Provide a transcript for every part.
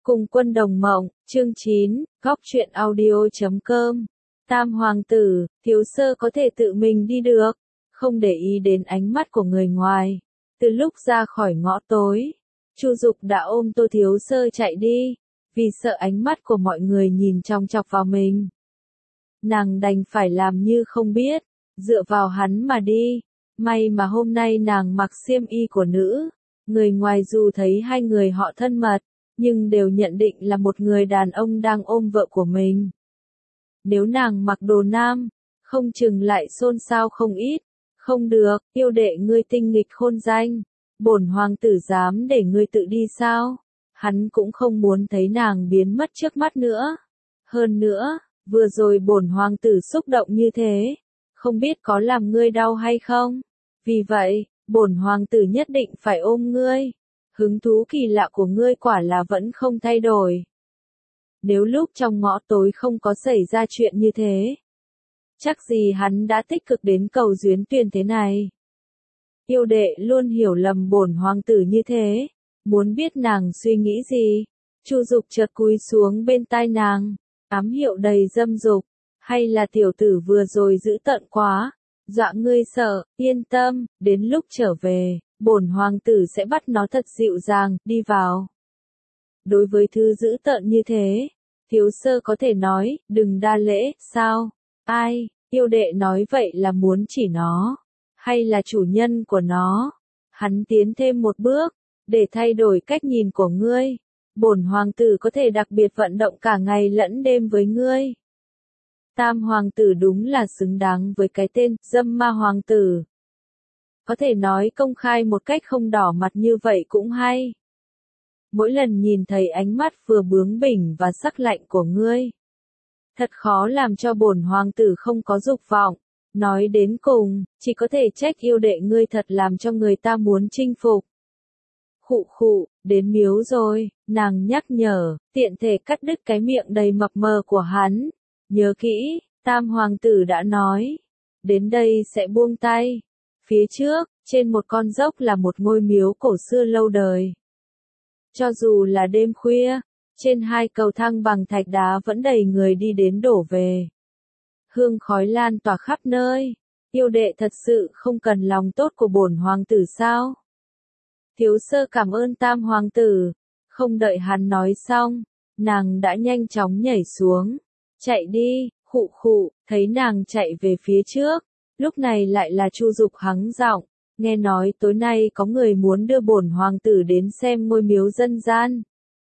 Cùng quân đồng mộng, chương 9, góc truyện audio.com. Tam hoàng tử, thiếu sơ có thể tự mình đi được, không để ý đến ánh mắt của người ngoài. Từ lúc ra khỏi ngõ tối, Chu Dục đã ôm Tô thiếu sơ chạy đi, vì sợ ánh mắt của mọi người nhìn chòng chọc vào mình. Nàng đành phải làm như không biết, dựa vào hắn mà đi. May mà hôm nay nàng mặc xiêm y của nữ, người ngoài dù thấy hai người họ thân mật, nhưng đều nhận định là một người đàn ông đang ôm vợ của mình. Nếu nàng mặc đồ nam, không chừng lại xôn xao không ít. Không được, yêu đệ ngươi tinh nghịch khôn danh, bổn hoàng tử dám để ngươi tự đi sao? Hắn cũng không muốn thấy nàng biến mất trước mắt nữa. Hơn nữa, vừa rồi bổn hoàng tử xúc động như thế, không biết có làm ngươi đau hay không? Vì vậy, bổn hoàng tử nhất định phải ôm ngươi. Hứng thú kỳ lạ của ngươi quả là vẫn không thay đổi. Nếu lúc trong ngõ tối không có xảy ra chuyện như thế, chắc gì hắn đã tích cực đến cầu duyên tuyển thế này. Yêu đệ luôn hiểu lầm bổn hoàng tử như thế, muốn biết nàng suy nghĩ gì. Chu Dục chợt cúi xuống bên tai nàng, ám hiệu đầy dâm dục, hay là tiểu tử vừa rồi dữ tợn quá, dọa ngươi sợ, yên tâm, đến lúc trở về, bổn hoàng tử sẽ bắt nó thật dịu dàng, đi vào. Đối với thứ dữ tợn như thế, thiếu sơ có thể nói, đừng đa lễ, sao? Ai, yêu đệ nói vậy là muốn chỉ nó, hay là chủ nhân của nó? Hắn tiến thêm một bước, để thay đổi cách nhìn của ngươi. Bổn hoàng tử có thể đặc biệt vận động cả ngày lẫn đêm với ngươi. Tam hoàng tử đúng là xứng đáng với cái tên, dâm ma hoàng tử. Có thể nói công khai một cách không đỏ mặt như vậy cũng hay. Mỗi lần nhìn thấy ánh mắt vừa bướng bỉnh và sắc lạnh của ngươi, thật khó làm cho bổn hoàng tử không có dục vọng. Nói đến cùng, chỉ có thể trách yêu đệ ngươi thật làm cho người ta muốn chinh phục. Khụ khụ, đến miếu rồi, nàng nhắc nhở, tiện thể cắt đứt cái miệng đầy mập mờ của hắn. Nhớ kỹ, tam hoàng tử đã nói, đến đây sẽ buông tay. Phía trước, trên một con dốc là một ngôi miếu cổ xưa lâu đời. Cho dù là đêm khuya, trên hai cầu thang bằng thạch đá vẫn đầy người đi đến đổ về. Hương khói lan tỏa khắp nơi. Yêu đệ thật sự không cần lòng tốt của bổn hoàng tử sao? Thiếu sơ cảm ơn tam hoàng tử. Không đợi hắn nói xong, nàng đã nhanh chóng nhảy xuống. Chạy đi, khụ khụ, thấy nàng chạy về phía trước. Lúc này lại là Chu Dục hắng giọng, nghe nói tối nay có người muốn đưa bổn hoàng tử đến xem ngôi miếu dân gian.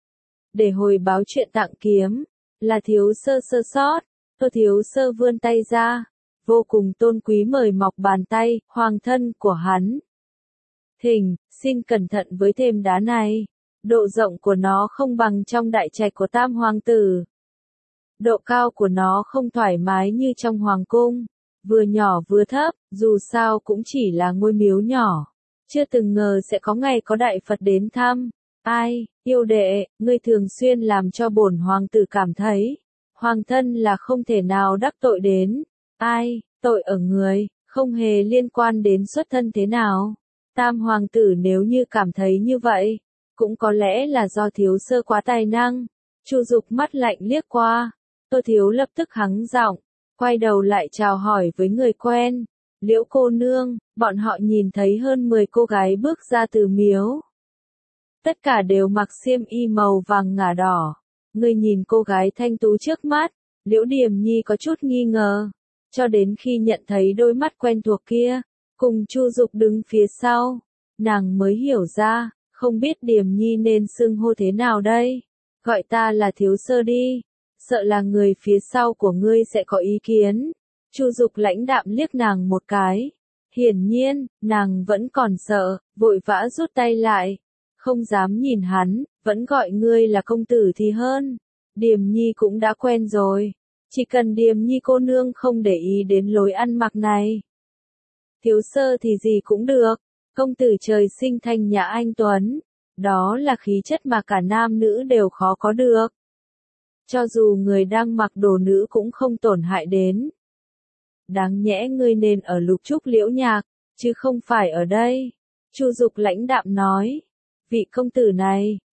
Để hồi báo chuyện tặng kiếm, là thiếu sơ sơ sót. Tô thiếu sơ vươn tay ra, vô cùng tôn quý mời mọc bàn tay, hoàng thân của hắn. Thỉnh, xin cẩn thận với thềm đá này, độ rộng của nó không bằng trong đại trạch của tam hoàng tử. Độ cao của nó không thoải mái như trong hoàng cung, vừa nhỏ vừa thấp, dù sao cũng chỉ là ngôi miếu nhỏ. Chưa từng ngờ sẽ có ngày có đại Phật đến thăm. Ai, yêu đệ, ngươi thường xuyên làm cho bổn hoàng tử cảm thấy, hoàng thân là không thể nào đắc tội đến. Ai, tội ở người, không hề liên quan đến xuất thân thế nào. Tam hoàng tử nếu như cảm thấy như vậy, cũng có lẽ là do thiếu sơ quá tài năng. Chu Dục mắt lạnh liếc qua, Tô thiếu lập tức hắng giọng, quay đầu lại chào hỏi với người quen. Liễu cô nương, bọn họ nhìn thấy hơn 10 cô gái bước ra từ miếu. Tất cả đều mặc xiêm y màu vàng ngà đỏ. Người nhìn cô gái thanh tú trước mắt, Liễu Điềm Nhi có chút nghi ngờ, cho đến khi nhận thấy đôi mắt quen thuộc kia, cùng Chu Dục đứng phía sau, nàng mới hiểu ra, không biết Điềm Nhi nên xưng hô thế nào đây. Gọi ta là thiếu sơ đi, sợ là người phía sau của ngươi sẽ có ý kiến. Chu Dục lãnh đạm liếc nàng một cái, hiển nhiên, nàng vẫn còn sợ, vội vã rút tay lại, không dám nhìn hắn, vẫn gọi ngươi là công tử thì hơn. Điềm Nhi cũng đã quen rồi, chỉ cần Điềm Nhi cô nương không để ý đến lối ăn mặc này. Thiếu sơ thì gì cũng được, công tử trời sinh thanh nhã anh tuấn, đó là khí chất mà cả nam nữ đều khó có được. Cho dù người đang mặc đồ nữ cũng không tổn hại đến. Đáng nhẽ ngươi nên ở Lục Trúc Liễu Nhạc, chứ không phải ở đây. Chu Dục lãnh đạm nói, vị công tử này,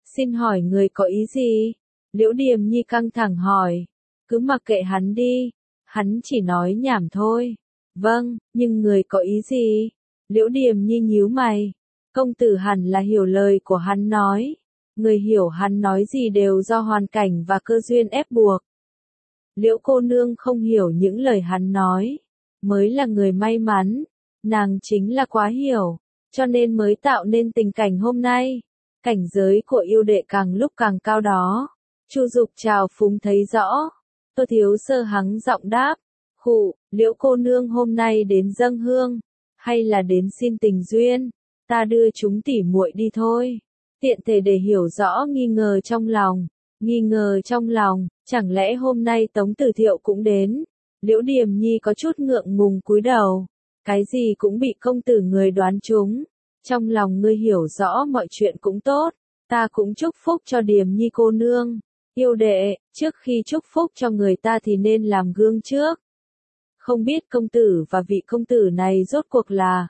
Xin hỏi người có ý gì? Liễu Điềm Nhi căng thẳng hỏi. Cứ mặc kệ hắn đi, hắn chỉ nói nhảm thôi. Vâng, nhưng người có ý gì? Liễu Điềm Nhi nhíu mày. Công tử hẳn là hiểu lời của hắn nói. Người hiểu hắn nói gì đều do hoàn cảnh và cơ duyên ép buộc. Liễu cô nương không hiểu những lời hắn nói, mới là người may mắn, nàng chính là quá hiểu, cho nên mới tạo nên tình cảnh hôm nay. Cảnh giới của yêu đệ càng lúc càng cao đó. Chu Dục trào phúng thấy rõ. Tô Thiếu Sơ hắng giọng đáp, khụ, Liễu cô nương hôm nay đến dâng hương, hay là đến xin tình duyên, ta đưa chúng tỉ muội đi thôi. Tiện thể để hiểu rõ nghi ngờ trong lòng. Nghi ngờ trong lòng, chẳng lẽ hôm nay Tống Tử Thiệu cũng đến? Liễu Điềm Nhi có chút ngượng ngùng cúi đầu. Cái gì cũng bị công tử người đoán trúng. Trong lòng ngươi hiểu rõ mọi chuyện cũng tốt. Ta cũng chúc phúc cho Điềm Nhi cô nương. Yêu đệ, trước khi chúc phúc cho người ta thì nên làm gương trước. Không biết công tử và vị công tử này rốt cuộc là...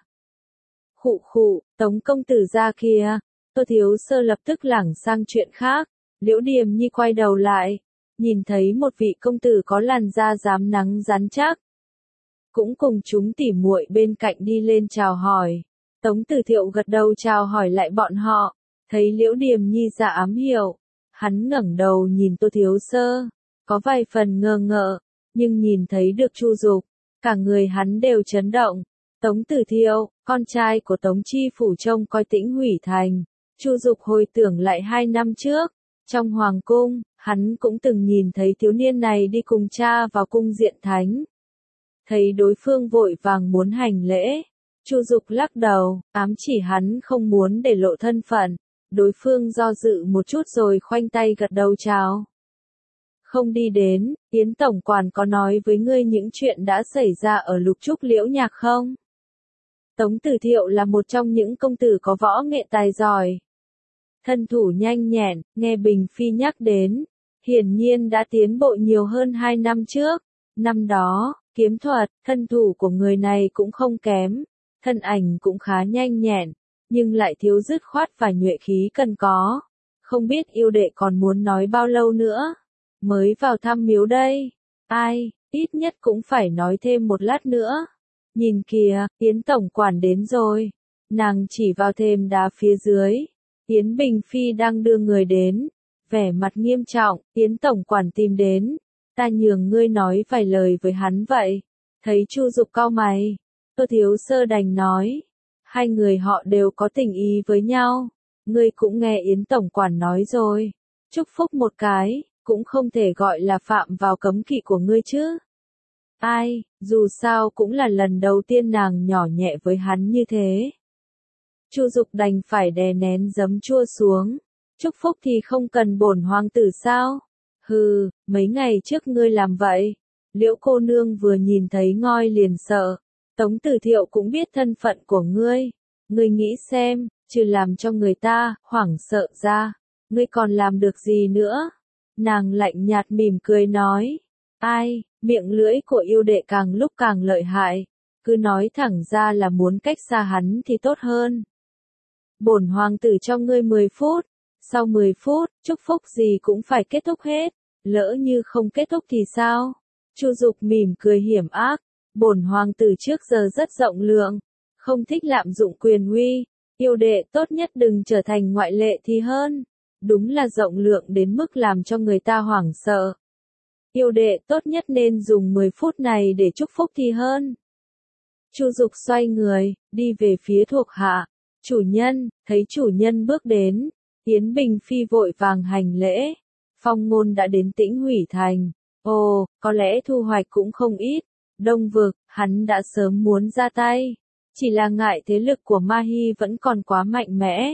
Khụ khụ, Tống công tử ra kia. Tô Thiếu Sơ lập tức lảng sang chuyện khác. Liễu Điềm Nhi quay đầu lại, nhìn thấy một vị công tử có làn da rám nắng rắn chắc. Cũng cùng chúng tỉ muội bên cạnh đi lên chào hỏi. Tống Tử Thiệu gật đầu chào hỏi lại bọn họ, thấy Liễu Điềm Nhi ra ám hiệu. Hắn ngẩng đầu nhìn Tô Thiếu Sơ, có vài phần ngơ ngợ, nhưng nhìn thấy được Chu Dục, cả người hắn đều chấn động. Tống Tử Thiệu, con trai của Tống Chi Phủ trông coi Tĩnh Hủy Thành. Chu Dục hồi tưởng lại 2 năm trước. Trong hoàng cung, hắn cũng từng nhìn thấy thiếu niên này đi cùng cha vào cung Diện Thánh. Thấy đối phương vội vàng muốn hành lễ, Chu Dục lắc đầu, ám chỉ hắn không muốn để lộ thân phận. Đối phương do dự một chút rồi khoanh tay gật đầu chào. Không đi đến, Yến tổng quản có nói với ngươi những chuyện đã xảy ra ở Lục Trúc Liễu Nhạc không? Tống Tử Thiệu là một trong những công tử có võ nghệ tài giỏi. Thân thủ nhanh nhẹn, nghe Bình Phi nhắc đến, hiển nhiên đã tiến bộ nhiều hơn 2 năm trước. Năm đó, kiếm thuật, thân thủ của người này cũng không kém, thân ảnh cũng khá nhanh nhẹn, nhưng lại thiếu dứt khoát và nhuệ khí cần có. Không biết yêu đệ còn muốn nói bao lâu nữa, mới vào thăm miếu đây. Ai, ít nhất cũng phải nói thêm một lát nữa. Nhìn kìa, Yến tổng quản đến rồi. Nàng chỉ vào thềm đá phía dưới. Yến Bình Phi đang đưa người đến, vẻ mặt nghiêm trọng, Yến tổng quản tìm đến, ta nhường ngươi nói vài lời với hắn vậy. Thấy Chu Dục cau mày, Tô Thiếu Sơ đành nói, hai người họ đều có tình ý với nhau, ngươi cũng nghe Yến tổng quản nói rồi, chúc phúc một cái, cũng không thể gọi là phạm vào cấm kỵ của ngươi chứ. Ai, dù sao cũng là lần đầu tiên nàng nhỏ nhẹ với hắn như thế. Chu Dục đành phải đè nén giấm chua xuống. Chúc phúc thì không cần bổn hoàng tử sao? Hừ, mấy ngày trước ngươi làm vậy. Liễu cô nương vừa nhìn thấy ngoi liền sợ. Tống Tử Thiệu cũng biết thân phận của ngươi. Ngươi nghĩ xem, trừ làm cho người ta hoảng sợ ra, ngươi còn làm được gì nữa? Nàng lạnh nhạt mỉm cười nói. Ai, miệng lưỡi của yêu đệ càng lúc càng lợi hại. Cứ nói thẳng ra là muốn cách xa hắn thì tốt hơn. Bổn hoàng tử cho ngươi 10 phút, sau 10 phút, chúc phúc gì cũng phải kết thúc hết, lỡ như không kết thúc thì sao? Chu Dục mỉm cười hiểm ác, bổn hoàng tử trước giờ rất rộng lượng, không thích lạm dụng quyền uy, yêu đệ tốt nhất đừng trở thành ngoại lệ thì hơn, đúng là rộng lượng đến mức làm cho người ta hoảng sợ. Yêu đệ tốt nhất nên dùng 10 phút này để chúc phúc thì hơn. Chu Dục xoay người, đi về phía thuộc hạ. Chủ nhân, thấy chủ nhân bước đến, Yến Bình Phi vội vàng hành lễ. Phong Ngôn đã đến Tĩnh Hủy Thành. Ồ, có lẽ thu hoạch cũng không ít. Đông Vực, hắn đã sớm muốn ra tay. Chỉ là ngại thế lực của Ma Hy vẫn còn quá mạnh mẽ.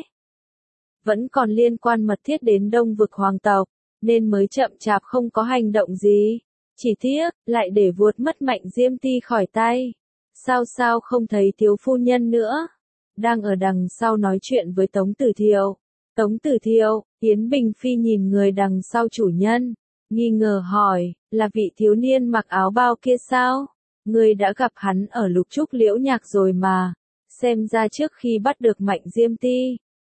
Vẫn còn liên quan mật thiết đến Đông Vực hoàng tộc, nên mới chậm chạp không có hành động gì. Chỉ tiếc, lại để vuốt mất Mạnh Diêm Ti khỏi tay. Sao không thấy thiếu phu nhân nữa? Đang ở đằng sau nói chuyện với Tống Tử Thiệu. Tống Tử Thiệu, Yến Bình Phi nhìn người đằng sau chủ nhân, nghi ngờ hỏi, là vị thiếu niên mặc áo bao kia sao? Ngươi đã gặp hắn ở Lục Trúc Liễu Nhạc rồi mà. Xem ra trước khi bắt được Mạnh Diêm Ti,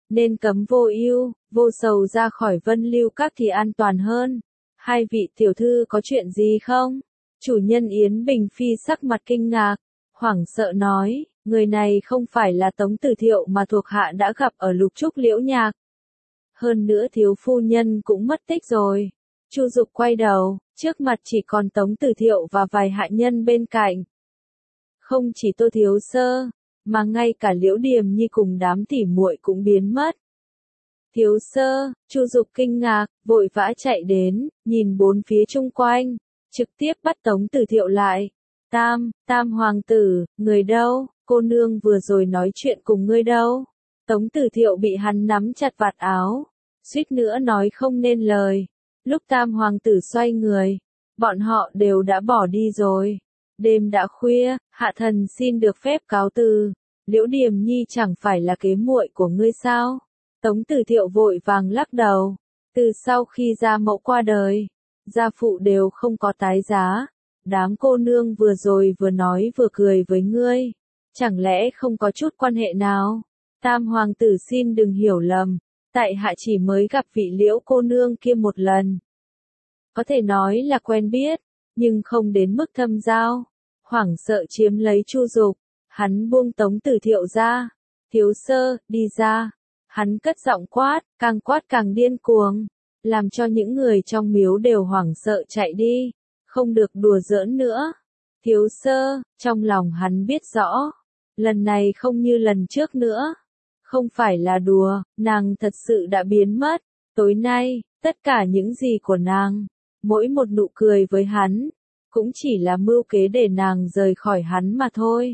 nên cấm vô ưu, vô sầu ra khỏi Vân Lưu Các thì an toàn hơn. Hai vị tiểu thư có chuyện gì không? Chủ nhân Yến Bình Phi sắc mặt kinh ngạc, hoảng sợ nói, người này không phải là Tống Tử Thiệu mà thuộc hạ đã gặp ở Lục Trúc Liễu Nhạc. Hơn nữa thiếu phu nhân cũng mất tích rồi. Chu Dục quay đầu, trước mặt chỉ còn Tống Tử Thiệu và vài hạ nhân bên cạnh. Không chỉ Tô Thiếu Sơ, mà ngay cả Liễu Điềm Nhi cùng đám tỉ muội cũng biến mất. Thiếu Sơ, Chu Dục kinh ngạc, vội vã chạy đến, nhìn bốn phía chung quanh, trực tiếp bắt Tống Tử Thiệu lại. Tam hoàng tử, người đâu, cô nương vừa rồi nói chuyện cùng ngươi đâu. Tống Tử Thiệu bị hắn nắm chặt vạt áo, suýt nữa nói không nên lời. Lúc Tam hoàng tử xoay người, bọn họ đều đã bỏ đi rồi. Đêm đã khuya, hạ thần xin được phép cáo từ. Liễu Điềm Nhi chẳng phải là kế muội của ngươi sao? Tống Tử Thiệu vội vàng lắc đầu. Từ sau khi gia mẫu qua đời, gia phụ đều không có tái giá. Đám cô nương vừa rồi vừa nói vừa cười với ngươi. Chẳng lẽ không có chút quan hệ nào? Tam hoàng tử xin đừng hiểu lầm. Tại hạ chỉ mới gặp vị Liễu cô nương kia một lần. Có thể nói là quen biết, nhưng không đến mức thâm giao. Hoảng sợ chiếm lấy Chu Dục, hắn buông Tống Tử Thiệu ra. Thiếu Sơ, đi ra. Hắn cất giọng quát càng điên cuồng, làm cho những người trong miếu đều hoảng sợ chạy đi, không được đùa giỡn nữa. Thiếu Sơ, trong lòng hắn biết rõ, lần này không như lần trước nữa. Không phải là đùa, nàng thật sự đã biến mất. Tối nay, tất cả những gì của nàng, mỗi một nụ cười với hắn, cũng chỉ là mưu kế để nàng rời khỏi hắn mà thôi.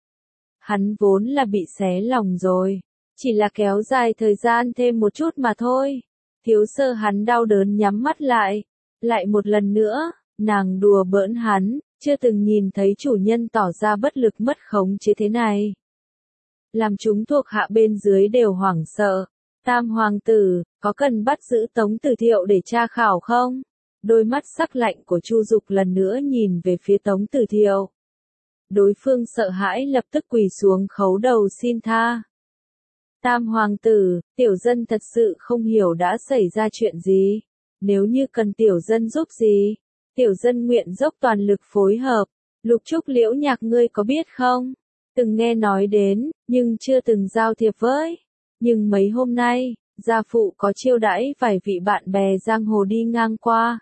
Hắn vốn là bị xé lòng rồi, chỉ là kéo dài thời gian thêm một chút mà thôi. Thiếu Sơ hắn đau đớn nhắm mắt lại. Lại một lần nữa, nàng đùa bỡn hắn, chưa từng nhìn thấy chủ nhân tỏ ra bất lực mất khống chế thế này. Làm chúng thuộc hạ bên dưới đều hoảng sợ. Tam hoàng tử, có cần bắt giữ Tống Tử Thiệu để tra khảo không? Đôi mắt sắc lạnh của Chu Dục lần nữa nhìn về phía Tống Tử Thiệu. Đối phương sợ hãi lập tức quỳ xuống khấu đầu xin tha. Tam hoàng tử, tiểu dân thật sự không hiểu đã xảy ra chuyện gì. Nếu như cần tiểu dân giúp gì, tiểu dân nguyện dốc toàn lực phối hợp. Lục Trúc Liễu Nhạc ngươi có biết không? Từng nghe nói đến, nhưng chưa từng giao thiệp với. Nhưng mấy hôm nay, gia phụ có chiêu đãi vài vị bạn bè giang hồ đi ngang qua.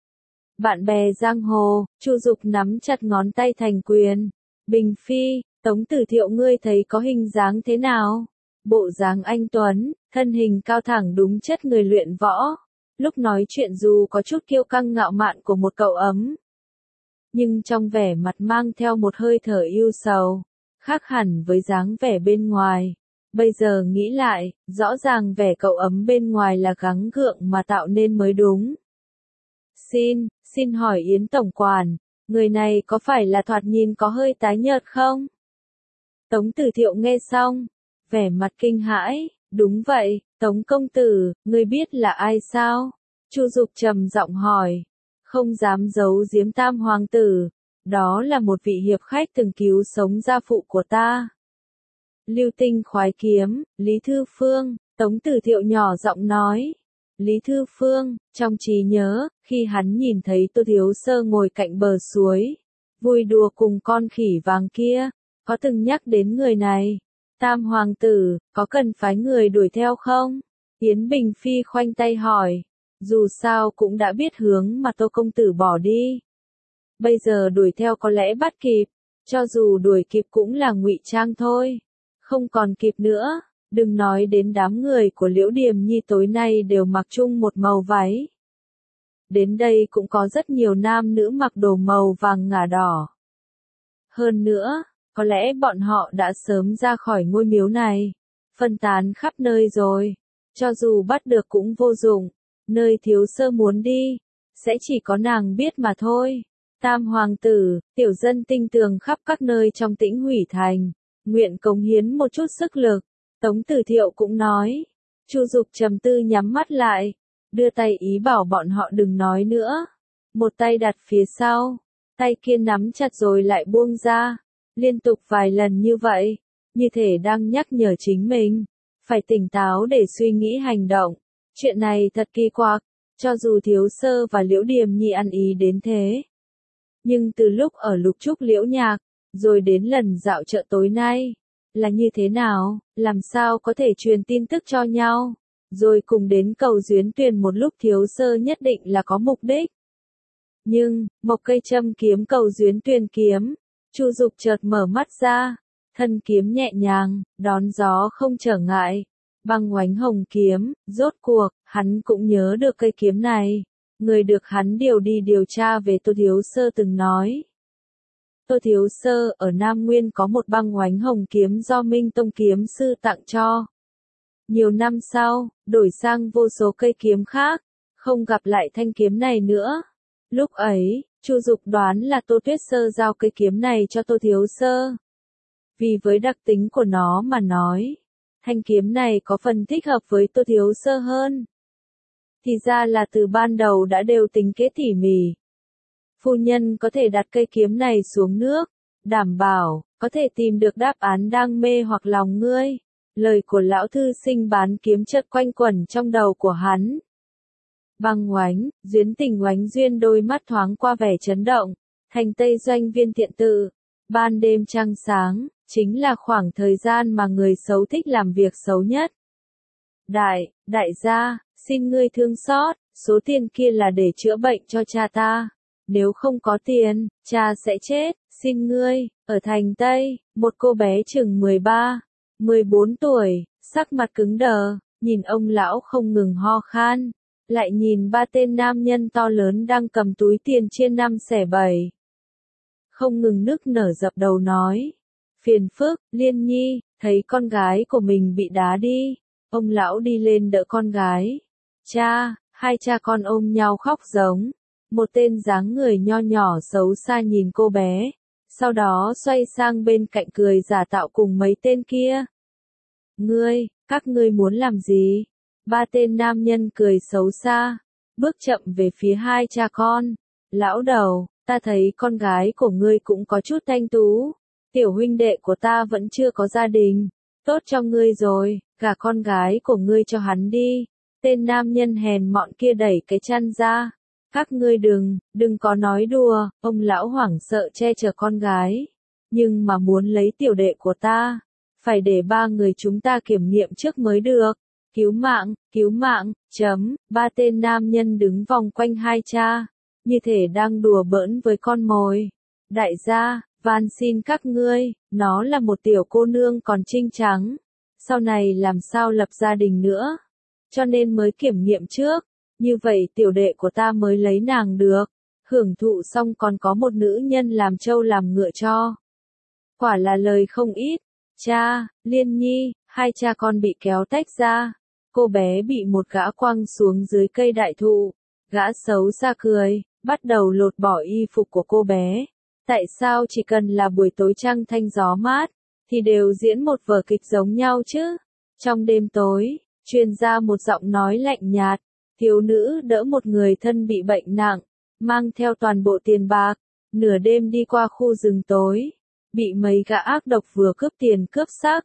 Bạn bè giang hồ, Chu Dục nắm chặt ngón tay thành quyền. Bình Phi, Tống Tử Thiệu ngươi thấy có hình dáng thế nào? Bộ dáng anh tuấn, thân hình cao thẳng đúng chất người luyện võ. Lúc nói chuyện dù có chút kiêu căng ngạo mạn của một cậu ấm, nhưng trong vẻ mặt mang theo một hơi thở yêu sầu, khác hẳn với dáng vẻ bên ngoài. Bây giờ nghĩ lại, rõ ràng vẻ cậu ấm bên ngoài là gắng gượng mà tạo nên mới đúng. Xin hỏi Yến tổng quản, người này có phải là thoạt nhìn có hơi tái nhợt không? Tống Tử Thiệu nghe xong, vẻ mặt kinh hãi, đúng vậy, Tống công tử, ngươi biết là ai sao? Chu Dục trầm giọng hỏi, không dám giấu giếm Tam hoàng tử, đó là một vị hiệp khách từng cứu sống gia phụ của ta. Lưu Tinh khoái kiếm, Lý Thư Phương, Tống Tử Thiệu nhỏ giọng nói. Lý Thư Phương, trong trí nhớ, khi hắn nhìn thấy Tô Thiếu Sơ ngồi cạnh bờ suối, vui đùa cùng con khỉ vàng kia, có từng nhắc đến người này. Tam hoàng tử, có cần phái người đuổi theo không? Yến Bình Phi khoanh tay hỏi, dù sao cũng đã biết hướng mà Tô công tử bỏ đi. Bây giờ đuổi theo có lẽ bắt kịp, cho dù đuổi kịp cũng là ngụy trang thôi. Không còn kịp nữa, đừng nói đến đám người của Liễu Điềm Nhi tối nay đều mặc chung một màu váy. Đến đây cũng có rất nhiều nam nữ mặc đồ màu vàng ngà đỏ. Hơn nữa, có lẽ bọn họ đã sớm ra khỏi ngôi miếu này, phân tán khắp nơi rồi. Cho dù bắt được cũng vô dụng, nơi Thiếu Sơ muốn đi, sẽ chỉ có nàng biết mà thôi. Tam hoàng tử, tiểu dân tinh tường khắp các nơi trong Tĩnh Hủy Thành, nguyện cống hiến một chút sức lực. Tống Tử Thiệu cũng nói. Chu Dục trầm tư nhắm mắt lại, đưa tay ý bảo bọn họ đừng nói nữa. Một tay đặt phía sau, tay kia nắm chặt rồi lại buông ra, liên tục vài lần như vậy, như thể đang nhắc nhở chính mình. phải tỉnh táo để suy nghĩ hành động. Chuyện này thật kỳ quặc, cho dù Thiếu Sơ và Liễu Điềm Nhi ăn ý đến thế. Nhưng từ lúc ở Lục Trúc Liễu Nhạc, rồi đến lần dạo chợ tối nay, là như thế nào, làm sao có thể truyền tin tức cho nhau, rồi cùng đến cầu Duyến Tuyền một lúc Thiếu Sơ nhất định là có mục đích. Nhưng, một cây châm kiếm cầu Duyến Tuyền kiếm, Chu Dục chợt mở mắt ra, thân kiếm nhẹ nhàng, đón gió không trở ngại, băng oánh hồng kiếm, rốt cuộc, hắn cũng nhớ được cây kiếm này, người được hắn điều đi điều tra về Tô Thiếu Sơ từng nói. Tô Thiếu Sơ ở Nam Nguyên có một băng oánh hồng kiếm do Minh Tông kiếm sư tặng cho. Nhiều năm sau, đổi sang vô số cây kiếm khác, không gặp lại thanh kiếm này nữa. Lúc ấy, Chu Dục đoán là Tô Tuyết Sơ giao cây kiếm này cho Tô Thiếu Sơ. Vì với đặc tính của nó mà nói, thanh kiếm này có phần thích hợp với Tô Thiếu Sơ hơn. Thì ra là từ ban đầu đã đều tính kế tỉ mỉ. Phu nhân có thể đặt cây kiếm này xuống nước, đảm bảo, có thể tìm được đáp án đang mê hoặc lòng ngươi. Lời của lão thư sinh bán kiếm chợt quanh quẩn trong đầu của hắn. Băng oánh, Duyến Tình oánh duyên đôi mắt thoáng qua vẻ chấn động, thành Tây Doanh Viên Thiện Tự. Ban đêm trăng sáng, chính là khoảng thời gian mà người xấu thích làm việc xấu nhất. Đại gia, xin ngươi thương xót, số tiền kia là để chữa bệnh cho cha ta. Nếu không có tiền, cha sẽ chết, xin ngươi. Ở thành Tây, một cô bé chừng 14 tuổi, sắc mặt cứng đờ, nhìn ông lão không ngừng ho khan, lại nhìn ba tên nam nhân to lớn đang cầm túi tiền chia 5 xẻ 7. Không ngừng nức nở dập đầu nói. Phiền phức, Liên Nhi, thấy con gái của mình bị đá đi. Ông lão đi lên đỡ con gái. Cha, hai cha con ôm nhau khóc giống. Một tên dáng người nho nhỏ xấu xa nhìn cô bé. Sau đó xoay sang bên cạnh cười giả tạo cùng mấy tên kia. Các ngươi muốn làm gì? Ba tên nam nhân cười xấu xa. Bước chậm về phía hai cha con. Lão đầu, ta thấy con gái của ngươi cũng có chút thanh tú. Tiểu huynh đệ của ta vẫn chưa có gia đình. Tốt cho ngươi rồi, gả con gái của ngươi cho hắn đi. Tên nam nhân hèn mọn kia đẩy cái chăn ra. Các ngươi đừng có nói đùa, ông lão hoảng sợ che chở con gái. Nhưng mà muốn lấy tiểu đệ của ta, phải để ba người chúng ta kiểm nghiệm trước mới được. Cứu mạng, ba tên nam nhân đứng vòng quanh hai cha, như thể đang đùa bỡn với con mồi. Đại gia, van xin các ngươi, nó là một tiểu cô nương còn trinh trắng, sau này làm sao lập gia đình nữa, cho nên mới kiểm nghiệm trước, như vậy tiểu đệ của ta mới lấy nàng được, hưởng thụ xong còn có một nữ nhân làm trâu làm ngựa cho. Quả là lời không ít. Cha, Liên Nhi, hai cha con bị kéo tách ra, cô bé bị một gã quăng xuống dưới cây đại thụ, gã xấu xa cười, bắt đầu lột bỏ y phục của cô bé. Tại sao chỉ cần là buổi tối trăng thanh gió mát, thì đều diễn một vở kịch giống nhau chứ? Trong đêm tối, truyền ra một giọng nói lạnh nhạt, thiếu nữ đỡ một người thân bị bệnh nặng, mang theo toàn bộ tiền bạc, nửa đêm đi qua khu rừng tối, bị mấy gã ác độc vừa cướp tiền cướp xác.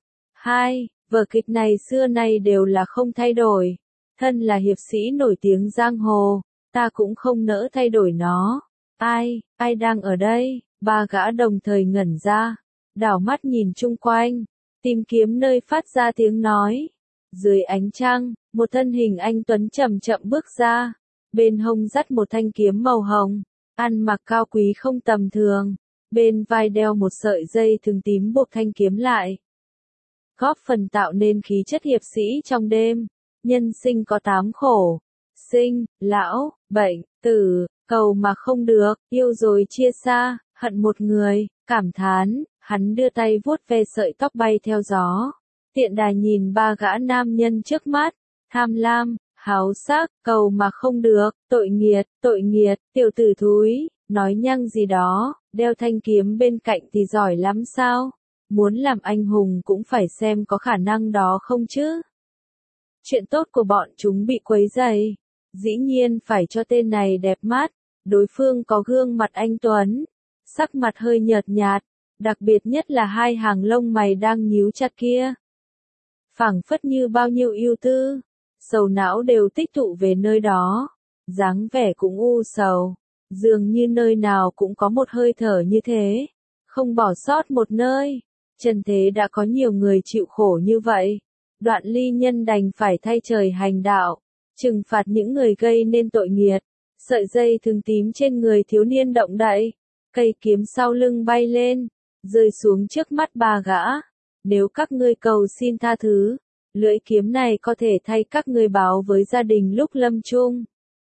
Vở kịch này xưa nay đều là không thay đổi. Thân là hiệp sĩ nổi tiếng giang hồ, ta cũng không nỡ thay đổi nó. Ai đang ở đây? Ba gã đồng thời ngẩn ra, đảo mắt nhìn chung quanh, tìm kiếm nơi phát ra tiếng nói. Dưới ánh trăng, một thân hình anh tuấn chậm chậm bước ra, bên hông dắt một thanh kiếm màu hồng, ăn mặc cao quý không tầm thường, bên vai đeo một sợi dây thừng tím buộc thanh kiếm lại. Góp phần tạo nên khí chất hiệp sĩ trong đêm. Nhân sinh có 8 khổ: sinh, lão, bệnh, tử, cầu mà không được, yêu rồi chia xa, hận một người, cảm thán. Hắn đưa tay vuốt ve sợi tóc bay theo gió, tiện đà nhìn ba gã nam nhân trước mắt, tham lam, háo sắc, cầu mà không được, tội nghiệt, tiểu tử thúi, nói nhăng gì đó, đeo thanh kiếm bên cạnh thì giỏi lắm sao? Muốn làm anh hùng cũng phải xem có khả năng đó không chứ. Chuyện tốt của bọn chúng bị quấy rầy, dĩ nhiên phải cho tên này đẹp mắt, đối phương có gương mặt anh tuấn, sắc mặt hơi nhợt nhạt, đặc biệt nhất là hai hàng lông mày đang nhíu chặt kia. phảng phất như bao nhiêu ưu tư, sầu não đều tích tụ về nơi đó, dáng vẻ cũng u sầu, dường như nơi nào cũng có một hơi thở như thế, không bỏ sót một nơi. Trần thế đã có nhiều người chịu khổ như vậy, Đoạn Ly Nhân đành phải thay trời hành đạo, trừng phạt những người gây nên tội nghiệt. Sợi dây thừng tím trên người thiếu niên động đậy, cây kiếm sau lưng bay lên, rơi xuống trước mắt ba gã. Nếu các ngươi cầu xin tha thứ, lưỡi kiếm này có thể thay các ngươi báo với gia đình lúc lâm chung.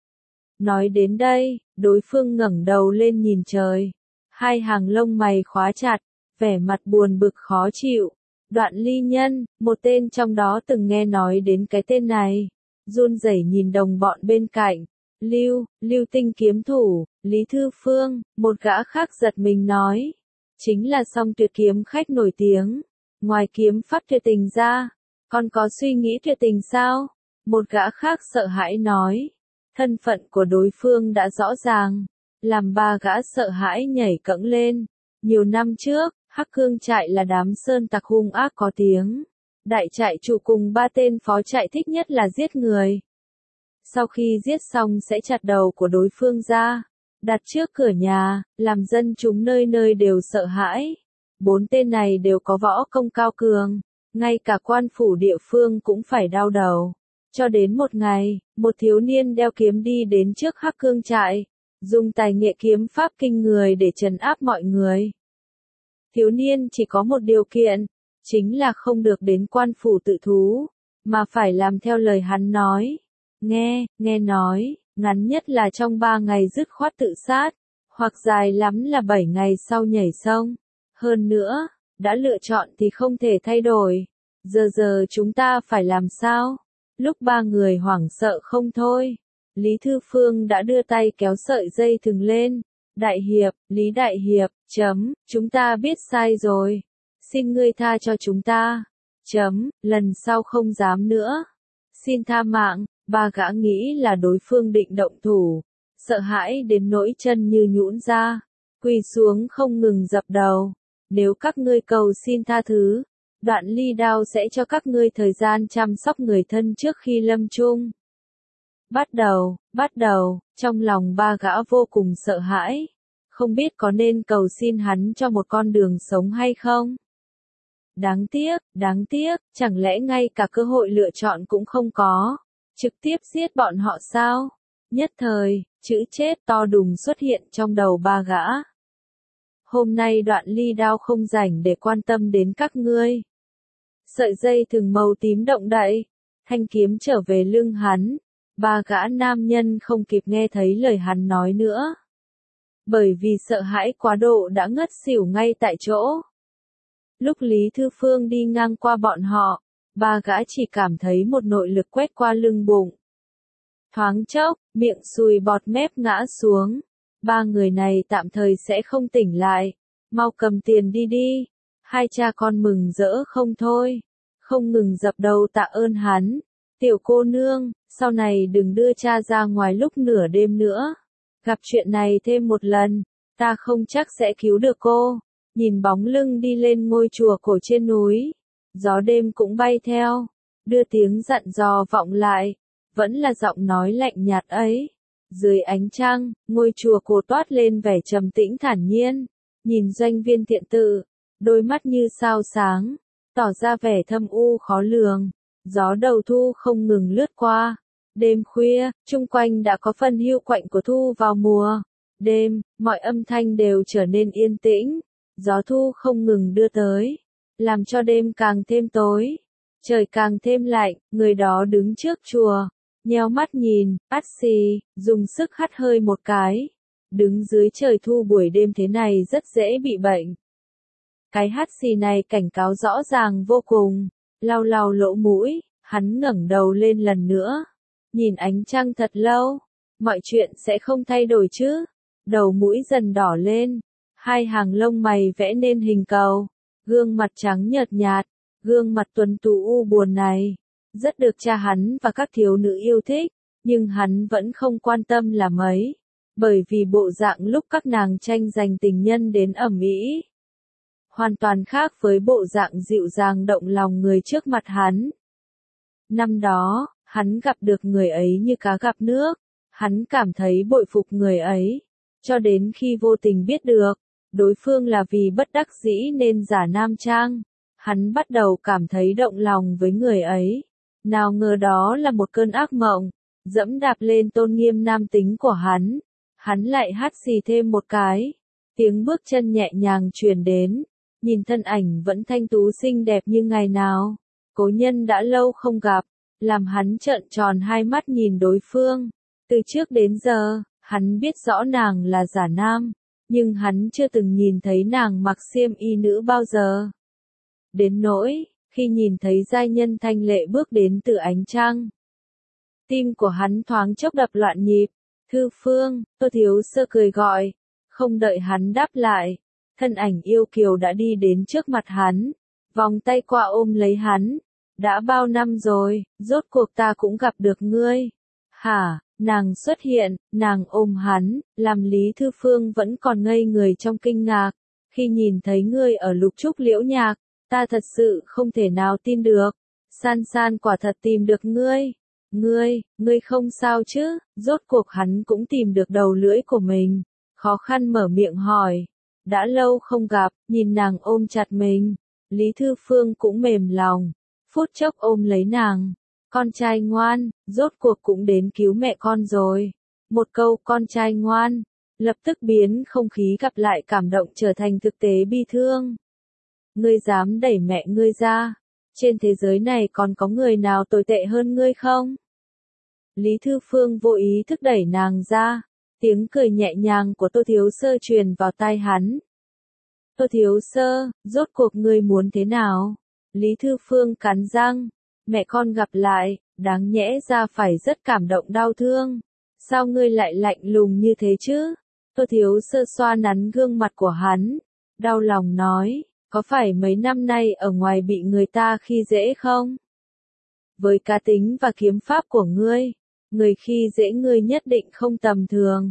Nói đến đây, đối phương ngẩng đầu lên nhìn trời, hai hàng lông mày khóa chặt, vẻ mặt buồn bực khó chịu. Đoạn Ly Nhân, một tên trong đó từng nghe nói đến cái tên này, run rẩy nhìn đồng bọn bên cạnh. Lưu Tinh kiếm thủ, Lý Thư Phương, một gã khác giật mình nói. Chính là Song Tuyệt kiếm khách nổi tiếng. Ngoài kiếm pháp tuyệt tình ra, còn có suy nghĩ tuyệt tình sao? Một gã khác sợ hãi nói. Thân phận của đối phương đã rõ ràng, làm ba gã sợ hãi nhảy cẫng lên. Nhiều năm trước, Hắc Cương trại là đám sơn tặc hung ác có tiếng. Đại trại chủ cùng ba tên phó trại thích nhất là giết người. Sau khi giết xong sẽ chặt đầu của đối phương ra, đặt trước cửa nhà, làm dân chúng nơi nơi đều sợ hãi. Bốn tên này đều có võ công cao cường, ngay cả quan phủ địa phương cũng phải đau đầu. Cho đến một ngày, một thiếu niên đeo kiếm đi đến trước Hắc Cương trại, dùng tài nghệ kiếm pháp kinh người để trấn áp mọi người. Thiếu niên chỉ có một điều kiện, chính là không được đến quan phủ tự thú, mà phải làm theo lời hắn nói. Nghe nói, ngắn nhất là trong 3 ngày dứt khoát tự sát, hoặc dài lắm là 7 ngày sau nhảy sông. Hơn nữa, đã lựa chọn thì không thể thay đổi. Giờ chúng ta phải làm sao? Lúc ba người hoảng sợ không thôi, Lý Thư Phương đã đưa tay kéo sợi dây thừng lên. Đại hiệp, Lý Đại hiệp, chúng ta biết sai rồi. Xin ngươi tha cho chúng ta. Lần sau không dám nữa. Xin tha mạng. Ba gã nghĩ là đối phương định động thủ, sợ hãi đến nỗi chân như nhũn ra, quỳ xuống không ngừng dập đầu. Nếu các ngươi cầu xin tha thứ, Đoạn Ly Đao sẽ cho các ngươi thời gian chăm sóc người thân trước khi lâm chung. Bắt đầu, trong lòng ba gã vô cùng sợ hãi, không biết có nên cầu xin hắn cho một con đường sống hay không. Đáng tiếc, chẳng lẽ ngay cả cơ hội lựa chọn cũng không có. Trực tiếp giết bọn họ sao? Nhất thời, chữ chết to đùng xuất hiện trong đầu ba gã. Hôm nay Đoạn Ly Đao không rảnh để quan tâm đến các ngươi. Sợi dây thừng màu tím động đậy, thanh kiếm trở về lưng hắn. Ba gã nam nhân không kịp nghe thấy lời hắn nói nữa. Bởi vì sợ hãi quá độ đã ngất xỉu ngay tại chỗ. Lúc Lý Thư Phương đi ngang qua bọn họ, ba gã chỉ cảm thấy một nội lực quét qua lưng bụng. Thoáng chốc, miệng sùi bọt mép ngã xuống. Ba người này tạm thời sẽ không tỉnh lại. Mau cầm tiền đi. Hai cha con mừng rỡ không thôi. Không ngừng dập đầu tạ ơn hắn. Tiểu cô nương, sau này đừng đưa cha ra ngoài lúc nửa đêm nữa. Gặp chuyện này thêm một lần, ta không chắc sẽ cứu được cô. Nhìn bóng lưng đi lên ngôi chùa cổ trên núi. Gió đêm cũng bay theo, đưa tiếng dặn dò vọng lại, vẫn là giọng nói lạnh nhạt ấy. Dưới ánh trăng, ngôi chùa cổ toát lên vẻ trầm tĩnh thản nhiên, nhìn doanh viên thiện tự, đôi mắt như sao sáng, tỏ ra vẻ thâm u khó lường. Gió đầu thu không ngừng lướt qua. Đêm khuya, chung quanh đã có phần hiu quạnh của thu vào mùa. Đêm, mọi âm thanh đều trở nên yên tĩnh, gió thu không ngừng đưa tới, làm cho đêm càng thêm tối, trời càng thêm lạnh. Người đó đứng trước chùa, nheo mắt nhìn, ắt xì, dùng sức hắt hơi một cái. Đứng dưới trời thu buổi đêm thế này rất dễ bị bệnh. Cái hắt xì này cảnh cáo rõ ràng vô cùng. Lau lỗ mũi, hắn ngẩng đầu lên lần nữa, nhìn ánh trăng thật lâu. Mọi chuyện sẽ không thay đổi chứ? Đầu mũi dần đỏ lên, hai hàng lông mày vẽ nên hình cầu. Gương mặt trắng nhợt nhạt, gương mặt tuấn tú u buồn này, rất được cha hắn và các thiếu nữ yêu thích, nhưng hắn vẫn không quan tâm là mấy, bởi vì bộ dạng lúc các nàng tranh giành tình nhân đến ầm ĩ, hoàn toàn khác với bộ dạng dịu dàng động lòng người trước mặt hắn. Năm đó, hắn gặp được người ấy như cá gặp nước, hắn cảm thấy bội phục người ấy, cho đến khi vô tình biết được, đối phương là vì bất đắc dĩ nên giả nam trang, hắn bắt đầu cảm thấy động lòng với người ấy. Nào ngờ đó là một cơn ác mộng, dẫm đạp lên tôn nghiêm nam tính của hắn lại hắt xì thêm một cái, tiếng bước chân nhẹ nhàng truyền đến, nhìn thân ảnh vẫn thanh tú xinh đẹp như ngày nào, cố nhân đã lâu không gặp, làm hắn trợn tròn hai mắt nhìn đối phương, từ trước đến giờ, hắn biết rõ nàng là giả nam, nhưng hắn chưa từng nhìn thấy nàng mặc xiêm y nữ bao giờ. Đến nỗi, khi nhìn thấy giai nhân thanh lệ bước đến từ ánh trăng, tim của hắn thoáng chốc đập loạn nhịp. Thư Phương, Tô Thiếu Sơ cười gọi, không đợi hắn đáp lại, thân ảnh yêu kiều đã đi đến trước mặt hắn, vòng tay qua ôm lấy hắn. Đã bao năm rồi, rốt cuộc ta cũng gặp được ngươi. Hả, nàng xuất hiện, nàng ôm hắn, làm Lý Thư Phương vẫn còn ngây người trong kinh ngạc. Khi nhìn thấy ngươi ở Lục Trúc Liễu Nhạc, ta thật sự không thể nào tin được. San San quả thật tìm được ngươi. Ngươi không sao chứ? Rốt cuộc hắn cũng tìm được đầu lưỡi của mình. Khó khăn mở miệng hỏi. Đã lâu không gặp, nhìn nàng ôm chặt mình. Lý Thư Phương cũng mềm lòng. Phút chốc ôm lấy nàng. Con trai ngoan, rốt cuộc cũng đến cứu mẹ con rồi. Một câu con trai ngoan, lập tức biến không khí gặp lại cảm động trở thành thực tế bi thương. Ngươi dám đẩy mẹ ngươi ra? Trên thế giới này còn có người nào tồi tệ hơn ngươi không? Lý Thư Phương vô ý thức đẩy nàng ra, tiếng cười nhẹ nhàng của Tô Thiếu Sơ truyền vào tai hắn. Tô Thiếu Sơ, rốt cuộc ngươi muốn thế nào? Lý Thư Phương cắn răng, mẹ con gặp lại, đáng nhẽ ra phải rất cảm động đau thương. Sao ngươi lại lạnh lùng như thế chứ? Tô Thiếu Sơ xoa nắn gương mặt của hắn, đau lòng nói, có phải mấy năm nay ở ngoài bị người ta khi dễ không? Với cá tính và kiếm pháp của ngươi, người khi dễ ngươi nhất định không tầm thường.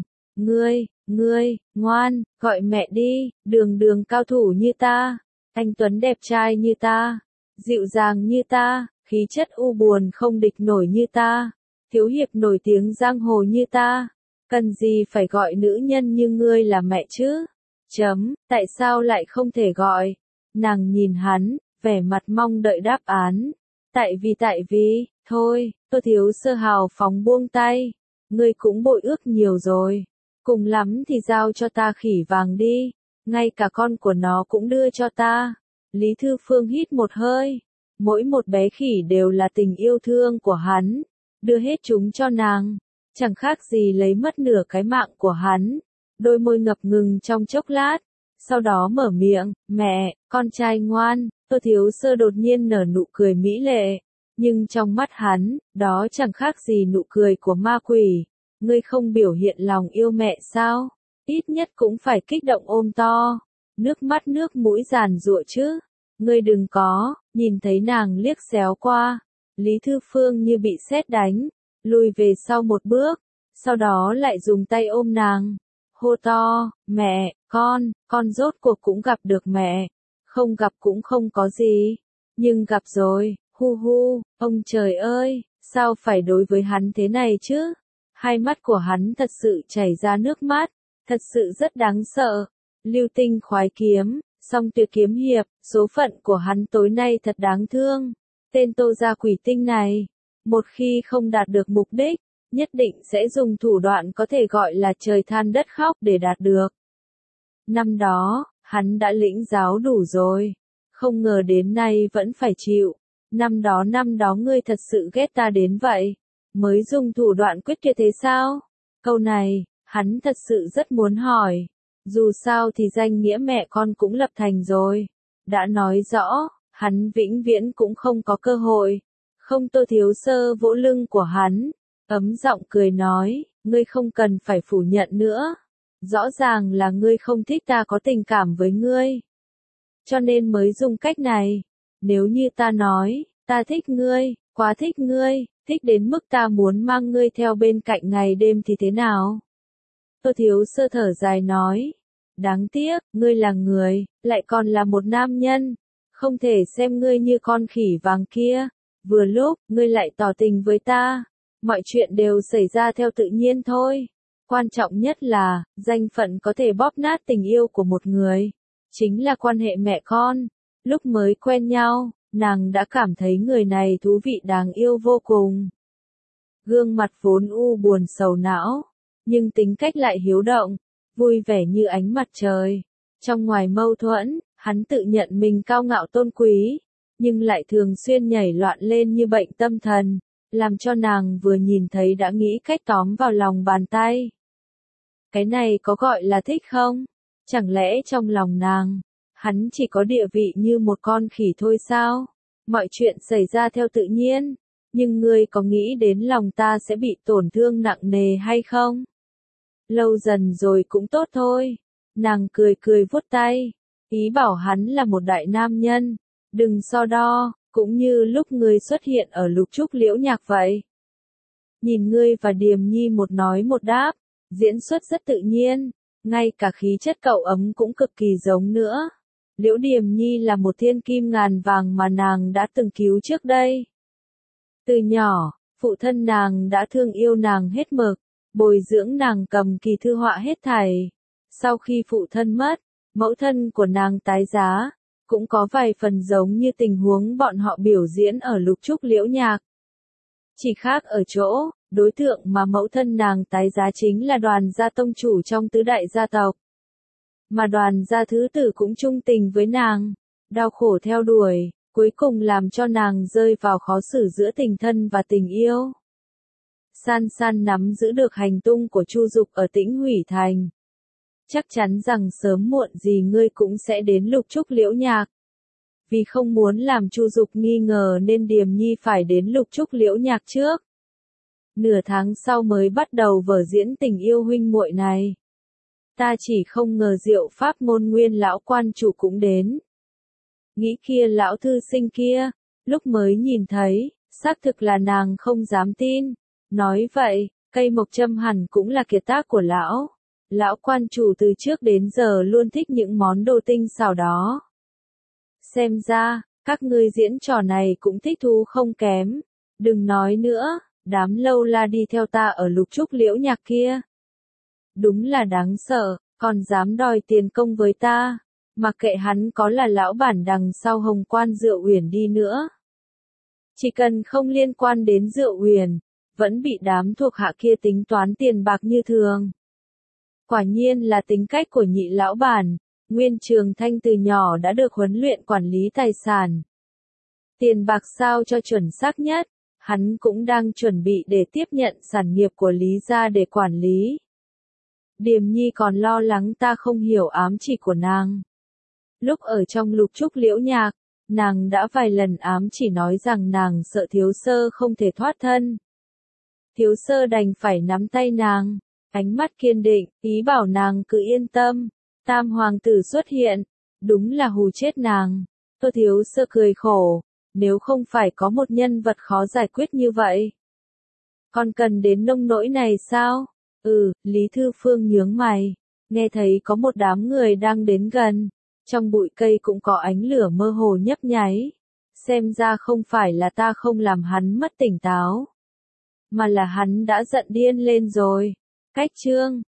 Ngươi, ngoan, gọi mẹ đi, đường cao thủ như ta, anh Tuấn đẹp trai như ta, dịu dàng như ta, khí chất u buồn không địch nổi như ta, thiếu hiệp nổi tiếng giang hồ như ta, cần gì phải gọi nữ nhân như ngươi là mẹ chứ? Tại sao lại không thể gọi? Nàng nhìn hắn, vẻ mặt mong đợi đáp án. Tại vì, thôi, Tô Thiếu Sơ hào phóng buông tay, ngươi cũng bội ước nhiều rồi, cùng lắm thì giao cho ta khỉ vàng đi, ngay cả con của nó cũng đưa cho ta. Lý Thư Phương hít một hơi, mỗi một bé khỉ đều là tình yêu thương của hắn, đưa hết chúng cho nàng, chẳng khác gì lấy mất nửa cái mạng của hắn. Đôi môi ngập ngừng trong chốc lát, sau đó mở miệng, mẹ, con trai ngoan. Tô Thiếu Sơ đột nhiên nở nụ cười mỹ lệ, nhưng trong mắt hắn, đó chẳng khác gì nụ cười của ma quỷ. Ngươi không biểu hiện lòng yêu mẹ sao? Ít nhất cũng phải kích động ôm to, nước mắt nước mũi giàn giụa chứ. Ngươi đừng có, nhìn thấy nàng liếc xéo qua, Lý Thư Phương như bị sét đánh, lùi về sau một bước, sau đó lại dùng tay ôm nàng, hô to, mẹ, con rốt cuộc cũng gặp được mẹ. Không gặp cũng không có gì, nhưng gặp rồi, ông trời ơi, sao phải đối với hắn thế này chứ? Hai mắt của hắn thật sự chảy ra nước mắt, thật sự rất đáng sợ. Lưu tinh khoái kiếm, song tuyệt kiếm hiệp, số phận của hắn tối nay thật đáng thương. Tên Tô gia quỷ tinh này, một khi không đạt được mục đích, nhất định sẽ dùng thủ đoạn có thể gọi là trời than đất khóc để đạt được. Năm đó, hắn đã lĩnh giáo đủ rồi, không ngờ đến nay vẫn phải chịu. Năm đó ngươi thật sự ghét ta đến vậy, mới dùng thủ đoạn quyết kia thế sao? Câu này, hắn thật sự rất muốn hỏi. Dù sao thì danh nghĩa mẹ con cũng lập thành rồi. Đã nói rõ, hắn vĩnh viễn cũng không có cơ hội. Không. Tô Thiếu Sơ vỗ lưng của hắn, ấm giọng cười nói, ngươi không cần phải phủ nhận nữa. Rõ ràng là ngươi không thích ta có tình cảm với ngươi, cho nên mới dùng cách này. Nếu như ta nói, ta thích ngươi, quá thích ngươi, thích đến mức ta muốn mang ngươi theo bên cạnh ngày đêm thì thế nào? Tô Thiếu Sơ thở dài nói, đáng tiếc, ngươi là người, lại còn là một nam nhân, không thể xem ngươi như con khỉ vàng kia. Vừa lúc, ngươi lại tỏ tình với ta. Mọi chuyện đều xảy ra theo tự nhiên thôi. Quan trọng nhất là, danh phận có thể bóp nát tình yêu của một người. Chính là quan hệ mẹ con. Lúc mới quen nhau, nàng đã cảm thấy người này thú vị đáng yêu vô cùng. Gương mặt vốn u buồn sầu não, nhưng tính cách lại hiếu động, vui vẻ như ánh mặt trời. Trong ngoài mâu thuẫn, hắn tự nhận mình cao ngạo tôn quý, nhưng lại thường xuyên nhảy loạn lên như bệnh tâm thần, làm cho nàng vừa nhìn thấy đã nghĩ cách tóm vào lòng bàn tay. Cái này có gọi là thích không? Chẳng lẽ trong lòng nàng, hắn chỉ có địa vị như một con khỉ thôi sao? Mọi chuyện xảy ra theo tự nhiên, nhưng ngươi có nghĩ đến lòng ta sẽ bị tổn thương nặng nề hay không? Lâu dần rồi cũng tốt thôi. Nàng cười cười vuốt tay, ý bảo hắn là một đại nam nhân, đừng so đo, cũng như lúc ngươi xuất hiện ở Lục Trúc Liễu Nhạc vậy. Nhìn ngươi và Điềm Nhi một nói một đáp, diễn xuất rất tự nhiên, ngay cả khí chất cậu ấm cũng cực kỳ giống nữa. Liễu Điềm Nhi là một thiên kim ngàn vàng mà nàng đã từng cứu trước đây. Từ nhỏ, phụ thân nàng đã thương yêu nàng hết mực, bồi dưỡng nàng cầm kỳ thư họa hết thảy. Sau khi phụ thân mất, mẫu thân của nàng tái giá, cũng có vài phần giống như tình huống bọn họ biểu diễn ở Lục Trúc Liễu Nhạc. Chỉ khác ở chỗ, đối tượng mà mẫu thân nàng tái giá chính là Đoàn gia tông chủ trong tứ đại gia tộc. Mà Đoàn gia thứ tử cũng trung tình với nàng, đau khổ theo đuổi, cuối cùng làm cho nàng rơi vào khó xử giữa tình thân và tình yêu. San San nắm giữ được hành tung của Chu Dục ở Tĩnh Hủy Thành. Chắc chắn rằng sớm muộn gì ngươi cũng sẽ đến Lục Trúc Liễu Nhạc. Vì không muốn làm Chu Dục nghi ngờ nên Điềm Nhi phải đến Lục Trúc Liễu Nhạc trước. Nửa tháng sau mới bắt đầu vở diễn tình yêu huynh muội này. Ta chỉ không ngờ Diệu Pháp Ngôn Nguyên lão quan chủ cũng đến. Nghĩ kia lão thư sinh kia, lúc mới nhìn thấy, xác thực là nàng không dám tin. Nói vậy, cây mộc châm hẳn cũng là kiệt tác của lão. Lão quan chủ từ trước đến giờ luôn thích những món đồ tinh xảo đó. Xem ra, các ngươi diễn trò này cũng thích thú không kém. Đừng nói nữa, đám lâu la đi theo ta ở Lục Trúc Liễu Nhạc kia. Đúng là đáng sợ, còn dám đòi tiền công với ta. Mặc kệ hắn có là lão bản đằng sau Hồng Quan Diệu Uyển đi nữa. Chỉ cần không liên quan đến Diệu Uyển, vẫn bị đám thuộc hạ kia tính toán tiền bạc như thường. Quả nhiên là tính cách của nhị lão bản, Nguyên Trường Thanh từ nhỏ đã được huấn luyện quản lý tài sản. Tiền bạc sao cho chuẩn xác nhất, hắn cũng đang chuẩn bị để tiếp nhận sản nghiệp của Lý gia để quản lý. Điềm Nhi còn lo lắng ta không hiểu ám chỉ của nàng. Lúc ở trong Lục Trúc Liễu Nhạc, nàng đã vài lần ám chỉ nói rằng nàng sợ Thiếu Sơ không thể thoát thân. Thiếu Sơ đành phải nắm tay nàng, ánh mắt kiên định, ý bảo nàng cứ yên tâm. Tam hoàng tử xuất hiện, đúng là hù chết nàng. Tô Thiếu Sơ cười khổ, nếu không phải có một nhân vật khó giải quyết như vậy. Còn cần đến nông nỗi này sao? Lý Thư Phương nhướng mày, nghe thấy có một đám người đang đến gần. Trong bụi cây cũng có ánh lửa mơ hồ nhấp nháy. Xem ra không phải là ta không làm hắn mất tỉnh táo, mà là hắn đã giận điên lên rồi. Cách chương